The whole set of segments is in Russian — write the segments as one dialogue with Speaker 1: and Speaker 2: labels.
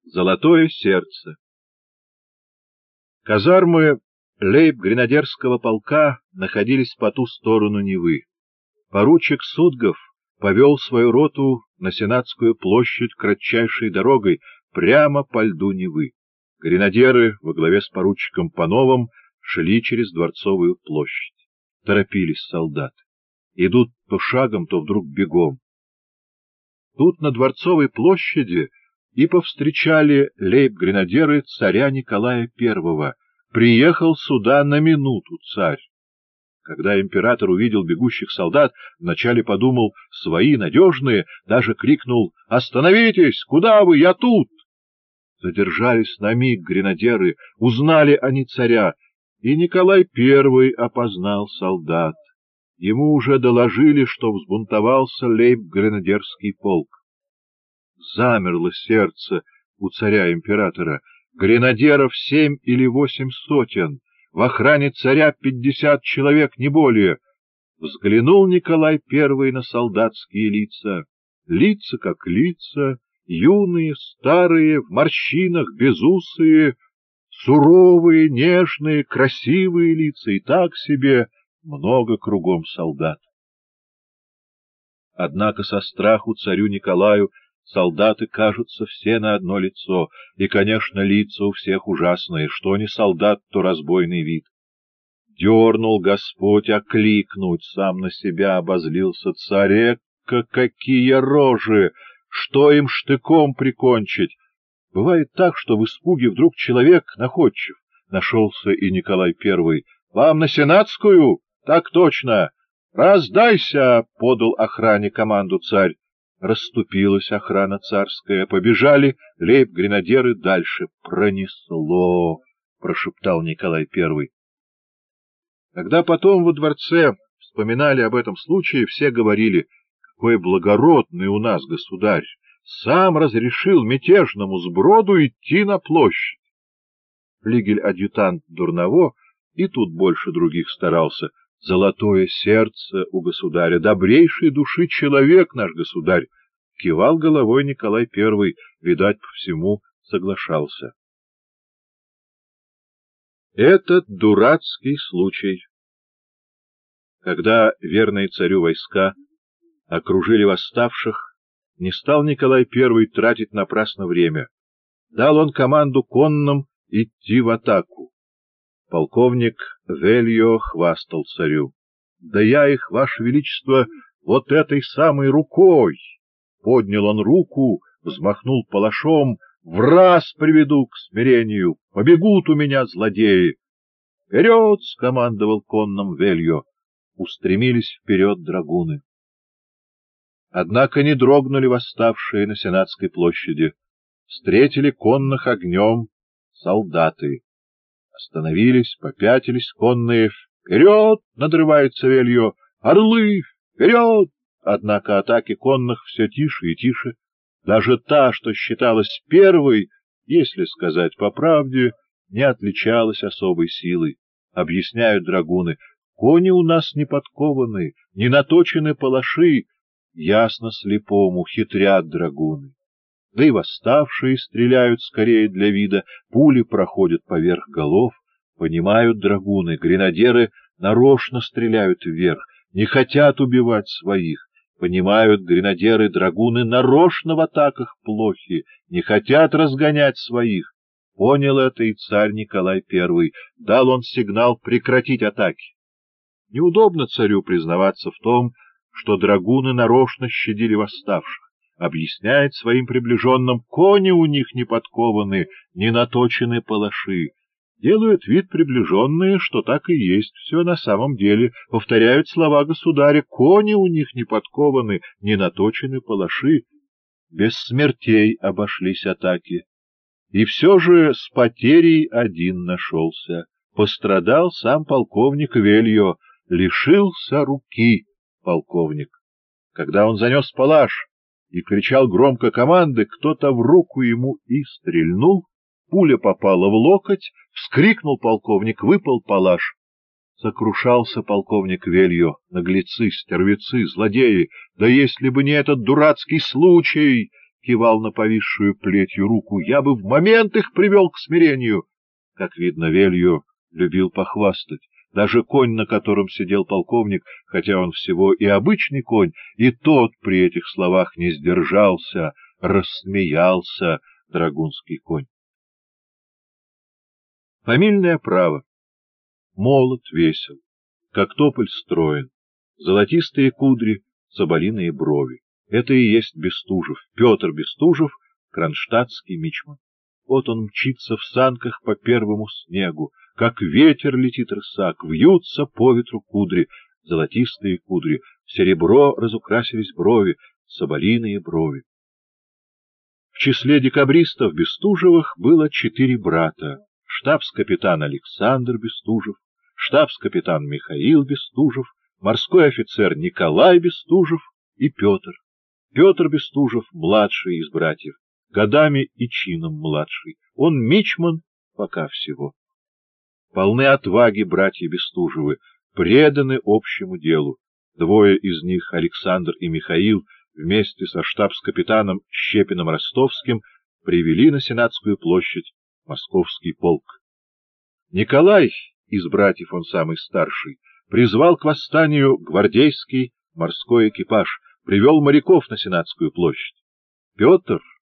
Speaker 1: Золотое сердце. Казармы лейб-гренадерского полка находились по ту сторону Невы. Поручик Судгов повел свою роту на Сенатскую площадь кратчайшей дорогой прямо по льду Невы. Гренадеры во главе с поручиком Пановым шли через Дворцовую площадь. Торопились солдаты. Идут то шагом, то вдруг бегом. Тут на Дворцовой площади и повстречали лейб-гренадеры царя Николая I. Приехал сюда на минуту царь. Когда император увидел бегущих солдат, вначале подумал: свои надежные, даже крикнул: «Остановитесь! Куда вы? Я тут!» Задержались на миг гренадеры, узнали они царя, и Николай I опознал солдат. Ему уже доложили, что взбунтовался лейб-гренадерский полк. Замерло сердце у царя-императора. Гренадеров 7 или 8 сотен, в охране царя 50 человек, не более. Взглянул Николай I на солдатские лица. Лица как лица, юные, старые, в морщинах, безусые, суровые, нежные, красивые лица, и так себе много кругом солдат. Однако со страху царю Николаю солдаты кажутся все на одно лицо, и, конечно, лица у всех ужасные, что не солдат, то разбойный вид. Дернул Господь окликнуть, сам на себя обозлился царь: какие рожи! Что им штыком прикончить? Бывает так, что в испуге вдруг человек находчив. Нашелся и Николай I. «Вам на Сенатскую? Так точно! Раздайся!» — подал охране команду царь. Расступилась охрана царская, побежали лейб-гренадеры дальше. «Пронесло!» — прошептал Николай I. Когда потом во дворце вспоминали об этом случае, все говорили: «Какой благородный у нас государь! Сам разрешил мятежному сброду идти на площадь!» Флигель-адъютант Дурново и тут больше других старался. Золотое сердце у государя, добрейшей души человек наш государь. Кивал головой Николай I, видать, по всему соглашался. Этот дурацкий случай. Когда верные царю войска окружили восставших, не стал Николай I тратить напрасно время. Дал он команду конным идти в атаку. Полковник Вельо хвастал царю: «Да я их, ваше величество, вот этой самой рукой!» Поднял он руку, взмахнул палашом: «Враз приведу к смирению! Побегут у меня злодеи!» «Вперед!» — скомандовал конным Вельо. Устремились вперед драгуны. Однако не дрогнули восставшие на Сенатской площади. Встретили конных огнем солдаты. Остановились, попятились конные. «Вперед!» — надрывается Вельо. «Орлы! Вперед!» Однако атаки конных все тише и тише. Даже та, что считалась первой, если сказать по правде, не отличалась особой силой. Объясняют драгуны: кони у нас не подкованы, не наточены палаши. Ясно слепому, хитрят драгуны. Да и восставшие стреляют скорее для вида, пули проходят поверх голов. Понимают драгуны, гренадеры нарочно стреляют вверх, не хотят убивать своих. Понимают гренадеры, драгуны нарочно в атаках плохи, не хотят разгонять своих. Понял это и царь Николай I. Дал он сигнал прекратить атаки. Неудобно царю признаваться в том, что драгуны нарочно щадили восставших. Объясняет своим приближенным: кони у них не подкованы, не наточены палаши. Делают вид приближенные, что так и есть все на самом деле. Повторяют слова государя: кони у них не подкованы, не наточены палаши. Без смертей обошлись атаки. И все же с потерей один нашелся. Пострадал сам полковник Вельо, лишился руки полковник. Когда он занес палаш и кричал громко команды, кто-то в руку ему и стрельнул. Пуля попала в локоть, вскрикнул полковник, выпал палаш. Сокрушался полковник Вельо: наглецы, стервецы, злодеи, да если бы не этот дурацкий случай, кивал на повисшую плетью руку, — я бы в момент их привел к смирению. Как видно, Велью любил похвастать. Даже конь, на котором сидел полковник, хотя он всего и обычный конь, и тот при этих словах не сдержался, рассмеялся, драгунский конь. Фамильное право. Молод, весел, как тополь строен, золотистые кудри, соболиные брови. Это и есть Бестужев, Петр Бестужев, кронштадтский мичман. Вот он мчится в санках по первому снегу, как ветер летит рысак, вьются по ветру кудри, золотистые кудри, в серебро разукрасились брови, соболиные брови. В числе декабристов Бестужевых было 4 брата: штабс-капитан Александр Бестужев, штабс-капитан Михаил Бестужев, морской офицер Николай Бестужев и Петр. Петр Бестужев, младший из братьев, годами и чином младший. Он мичман пока всего. Полны отваги братья Бестужевы, преданы общему делу. 2 из них, Александр и Михаил, вместе со штабс-капитаном Щепиным Ростовским привели на Сенатскую площадь московский полк. Николай, из братьев он самый старший, призвал к восстанию гвардейский морской экипаж, привел моряков на Сенатскую площадь. Петр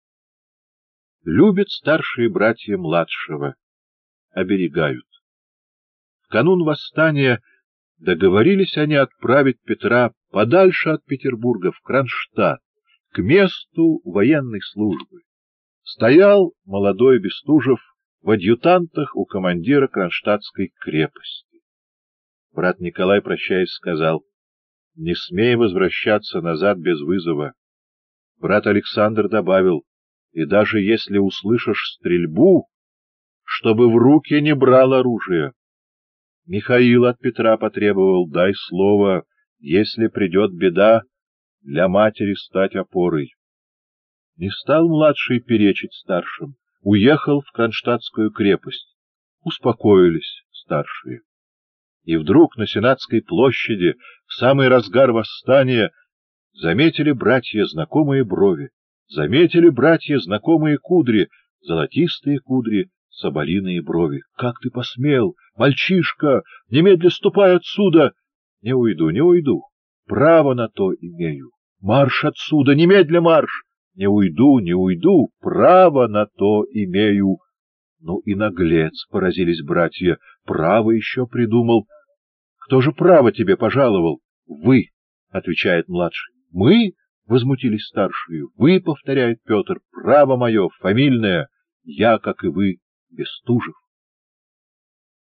Speaker 1: любит старшие братья младшего, оберегают. В канун восстания договорились они отправить Петра подальше от Петербурга, в Кронштадт, к месту военной службы. Стоял молодой Бестужев в адъютантах у командира Кронштадтской крепости. Брат Николай, прощаясь, сказал: — не смей возвращаться назад без вызова. Брат Александр добавил: — и даже если услышишь стрельбу, чтобы в руки не брал оружие. Михаил от Петра потребовал: — дай слово, если придет беда, для матери стать опорой. Не стал младший перечить старшим, уехал в Кронштадтскую крепость. Успокоились старшие. И вдруг на Сенатской площади, в самый разгар восстания, заметили братья знакомые брови, заметили братья знакомые кудри, золотистые кудри, соболиные брови. — Как ты посмел, мальчишка, немедля ступай отсюда! — Не уйду, не уйду, право на то имею. Марш отсюда, немедля марш! — Не уйду, не уйду, право на то имею. Ну и наглец, поразились братья, право еще придумал. — Кто же право тебе пожаловал? — Вы, — отвечает младший. — Мы? — возмутились старшие. — Вы, — повторяет Петр, — право мое, фамильное. Я, как и вы, Бестужев.